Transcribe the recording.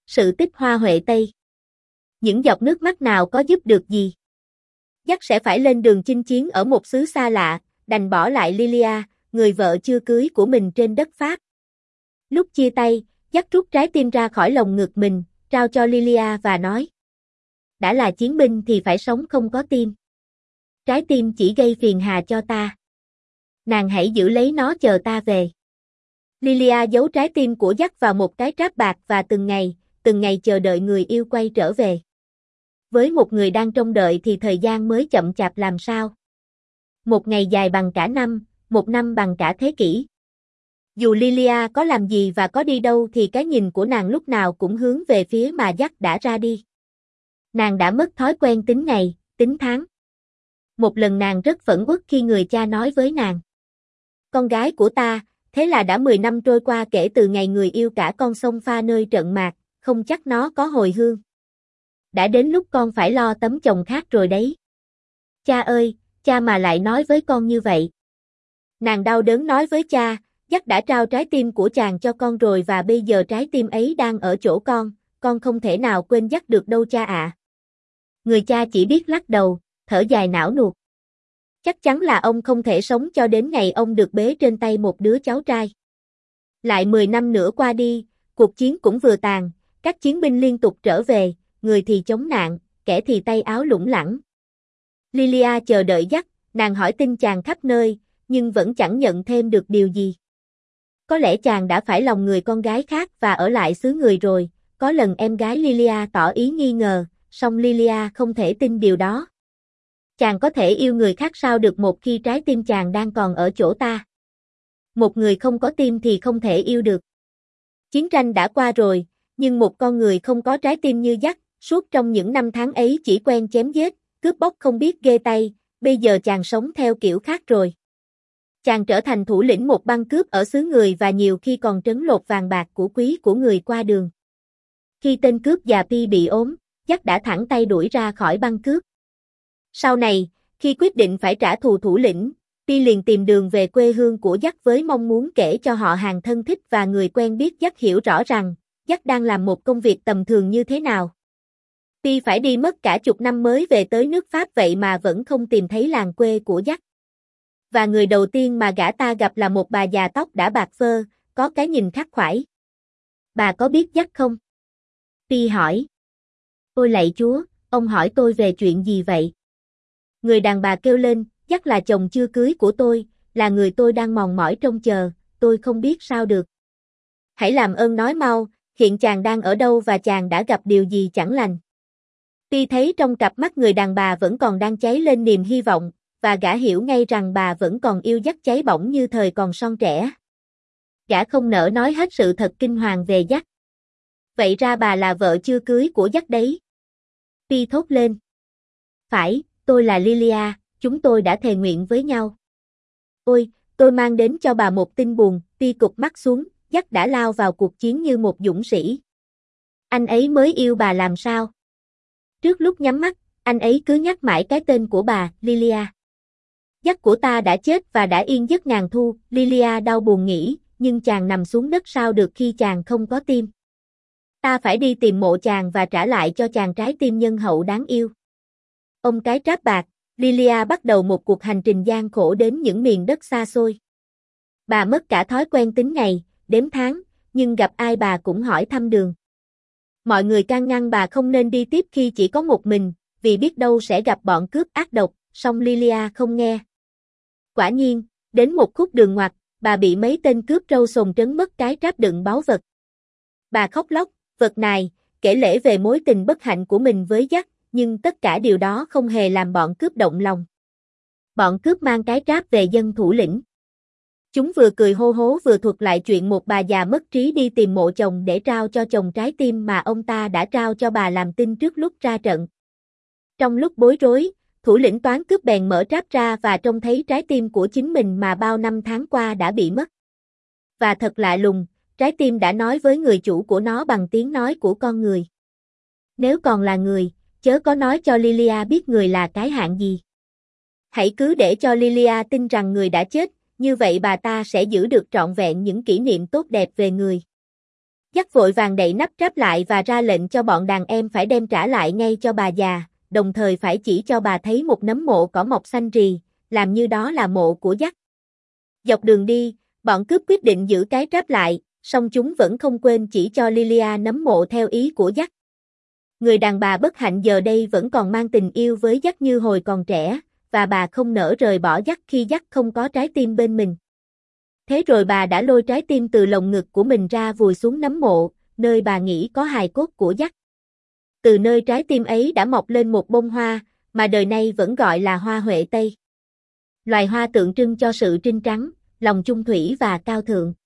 Sự tích hoa huệ Tây. Những giọt nước mắt nào có giúp được gì? Jack sẽ phải lên đường chinh chiến ở một xứ xa lạ, đành bỏ lại Lilia, người vợ chưa cưới của mình trên đất Pháp. Lúc chia tay, Jack rút trái tim ra khỏi lồng ngực mình, trao cho Lilia và nói: đã là chiến binh thì phải sống không có tim. Trái tim chỉ gây phiền hà cho ta. Nàng hãy giữ lấy nó chờ ta về. Lilia giấu trái tim của Jack vào một cái tráp bạc và từng ngày chờ đợi người yêu quay trở về. Với một người đang trông đợi thì thời gian mới chậm chạp làm sao. Một ngày dài bằng cả năm, một năm bằng cả thế kỷ. Dù Lilia có làm gì và có đi đâu thì cái nhìn của nàng lúc nào cũng hướng về phía mà Jack đã ra đi. Nàng đã mất thói quen tính ngày, tính tháng. Một lần nàng rất phẫn uất khi người cha nói với nàng: con gái của ta, thế là đã 10 năm trôi qua kể từ ngày người yêu cả con sông pha nơi trận mạc, không chắc nó có hồi hương. Đã đến lúc con phải lo tấm chồng khác rồi đấy. Cha ơi, cha mà lại nói với con như vậy. Nàng đau đớn nói với cha: Jack đã trao trái tim của chàng cho con rồi và bây giờ trái tim ấy đang ở chỗ con không thể nào quên Jack được đâu cha ạ. Người cha chỉ biết lắc đầu, thở dài não nuột. Chắc chắn là ông không thể sống cho đến ngày ông được bế trên tay một đứa cháu trai. Lại 10 năm nữa qua đi, cuộc chiến cũng vừa tàn, các chiến binh liên tục trở về, người thì chống nạn, kẻ thì tay áo lủng lẳng. Lilia chờ đợi Jack, nàng hỏi tin chàng khắp nơi, nhưng vẫn chẳng nhận thêm được điều gì. Có lẽ chàng đã phải lòng người con gái khác và ở lại xứ người rồi, có lần em gái Lilia tỏ ý nghi ngờ, song Lilia không thể tin điều đó. Chàng có thể yêu người khác sao được một khi trái tim chàng đang còn ở chỗ ta. Một người không có tim thì không thể yêu được. Chiến tranh đã qua rồi, nhưng một con người không có trái tim như Jack, suốt trong những năm tháng ấy chỉ quen chém giết, cướp bóc không biết ghê tay, bây giờ chàng sống theo kiểu khác rồi. Chàng trở thành thủ lĩnh một băng cướp ở xứ người và nhiều khi còn trấn lột vàng bạc của quý của người qua đường. Khi tên cướp già Pi bị ốm, Jack đã thẳng tay đuổi ra khỏi băng cướp. Sau này, khi quyết định phải trả thù thủ lĩnh, Pi liền tìm đường về quê hương của Jack với mong muốn kể cho họ hàng thân thích và người quen biết Jack hiểu rõ rằng Jack đang làm một công việc tầm thường như thế nào. Pi phải đi mất cả chục năm mới về tới nước Pháp vậy mà vẫn không tìm thấy làng quê của Jack. Và người đầu tiên mà gã ta gặp là một bà già tóc đã bạc phơ, có cái nhìn khắc khoải. Bà có biết Jack không? Pi hỏi. Ôi lạy Chúa, ông hỏi tôi về chuyện gì vậy? Người đàn bà kêu lên, Jack là chồng chưa cưới của tôi, là người tôi đang mòn mỏi trông chờ, tôi không biết sao được. Hãy làm ơn nói mau, hiện chàng đang ở đâu và chàng đã gặp điều gì chẳng lành. Pi thấy trong cặp mắt người đàn bà vẫn còn đang cháy lên niềm hy vọng, và gã hiểu ngay rằng bà vẫn còn yêu Jack cháy bỏng như thời còn son trẻ. Gã không nỡ nói hết sự thật kinh hoàng về Jack. Vậy ra bà là vợ chưa cưới của Jack đấy. Pi thốt lên. Phải, tôi là Lilia, chúng tôi đã thề nguyện với nhau. Ôi, tôi mang đến cho bà một tin buồn, Pi cụp mắt xuống, Jack đã lao vào cuộc chiến như một dũng sĩ. Anh ấy mới yêu bà làm sao? Trước lúc nhắm mắt, anh ấy cứ nhắc mãi cái tên của bà, Lilia. Jack của ta đã chết và đã yên giấc ngàn thu, Lilia đau buồn nghĩ, nhưng chàng nằm xuống đất sao được khi chàng không có tim. Ta phải đi tìm mộ chàng và trả lại cho chàng trái tim nhân hậu đáng yêu. Ông cái tráp bạc, Lilia bắt đầu một cuộc hành trình gian khổ đến những miền đất xa xôi. Bà mất cả thói quen tính ngày, đếm tháng, nhưng gặp ai bà cũng hỏi thăm đường. Mọi người can ngăn bà không nên đi tiếp khi chỉ có một mình, vì biết đâu sẽ gặp bọn cướp ác độc, song Lilia không nghe. Quả nhiên, đến một khúc đường ngoặt, bà bị mấy tên cướp râu sồn trấn mất cái tráp đựng báu vật. Bà khóc lóc, vật nài, kể lể về mối tình bất hạnh của mình với Jack, nhưng tất cả điều đó không hề làm bọn cướp động lòng. Bọn cướp mang cái tráp về dâng thủ lĩnh. Chúng vừa cười hô hố vừa thuật lại chuyện một bà già mất trí đi tìm mộ chồng để trao cho chồng trái tim mà ông ta đã trao cho bà làm tin trước lúc ra trận. Trong lúc bối rối, thủ lĩnh toán cướp bèn mở tráp ra và trông thấy trái tim của chính mình mà bao năm tháng qua đã bị mất. Và thật lạ lùng, trái tim đã nói với người chủ của nó bằng tiếng nói của con người. Nếu còn là người, chớ có nói cho Lilia biết người là cái hạng gì. Hãy cứ để cho Lilia tin rằng người đã chết, như vậy bà ta sẽ giữ được trọn vẹn những kỷ niệm tốt đẹp về người. Dắt vội vàng đậy nắp tráp lại và ra lệnh cho bọn đàn em phải đem trả lại ngay cho bà già, đồng thời phải chỉ cho bà thấy một nấm mộ cỏ mọc xanh rì, làm như đó là mộ của Dắt. Dọc đường đi, bọn cướp quyết định giữ cái tráp lại, song chúng vẫn không quên chỉ cho Lilia nấm mộ theo ý của Dắt. Người đàn bà bất hạnh giờ đây vẫn còn mang tình yêu với Dắt như hồi còn trẻ, và bà không nỡ rời bỏ Dắt khi Dắt không có trái tim bên mình. Thế rồi bà đã lôi trái tim từ lồng ngực của mình ra vùi xuống nấm mộ, nơi bà nghĩ có hài cốt của Dắt. Từ nơi trái tim ấy đã mọc lên một bông hoa, mà đời nay vẫn gọi là hoa huệ Tây. Loài hoa tượng trưng cho sự trinh trắng, lòng chung thủy và cao thượng.